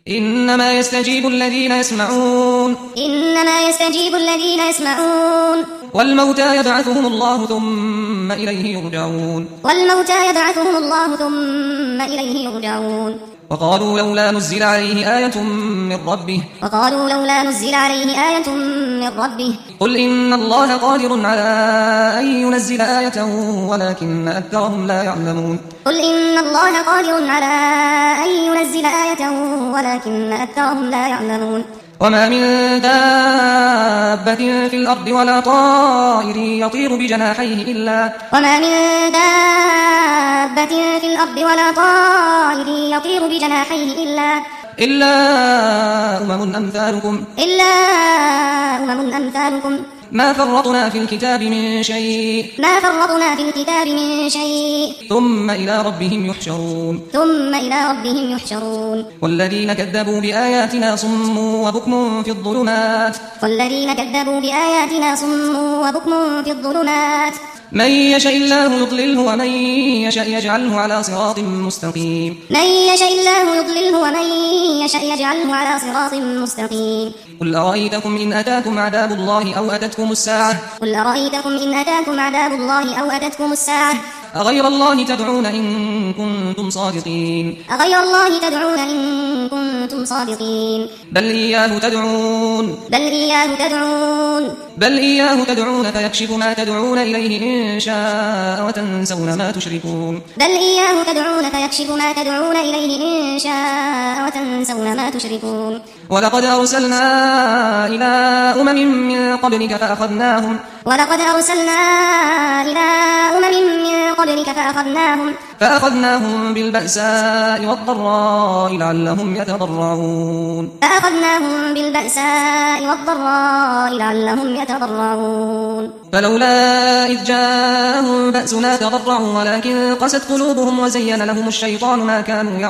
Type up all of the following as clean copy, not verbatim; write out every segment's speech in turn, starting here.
إنما يستجيب الذين يسمعون والموتى يبعثهم الله ثم إليه يرجعون وقالوا لولا نزل عليه آية من ربه قل إن الله قادر على أن ينزل آية ولكن أكثرهم لا يعلمون وما من دابة في الأرض ولا طائر يطير بجناحيه إلا أمم أمثالكم ما فرطنا في الكتاب من شيء ثم إلى ربهم يحشرون والذين كذبوا بآياتنا صم وبكم في الظلمات من يشاء الله يضلله ومن يشاء يجعله على صراط مستقيم قل أرأيتكم إن أتاكم عذاب الله أو أتتكم الساعة أغير الله تدعون إن كنتم صادقين بل إياه تدعون فيكشف ما تدعون إليه إن شاء وتنسون ما تشركون ولقد أرسلنا إلى أمم من قبلك فأخذناهم بالبأساء والضراء لعلهم يتضرعون فلولا إذ جاءهم بأسنا تضرعوا ولكن قست قلوبهم وزين لهم الشيطان ما كانوا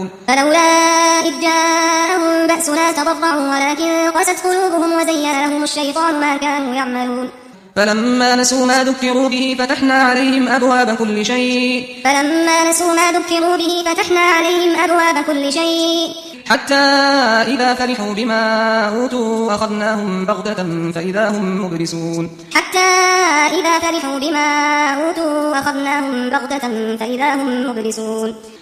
يعملون فلما نسوا ما ذكروا به فتحنا عليهم أبواب كل شيء حتى إذا فرحوا بما أوتوا أخذناهم بغتة فإذا هم مبلسون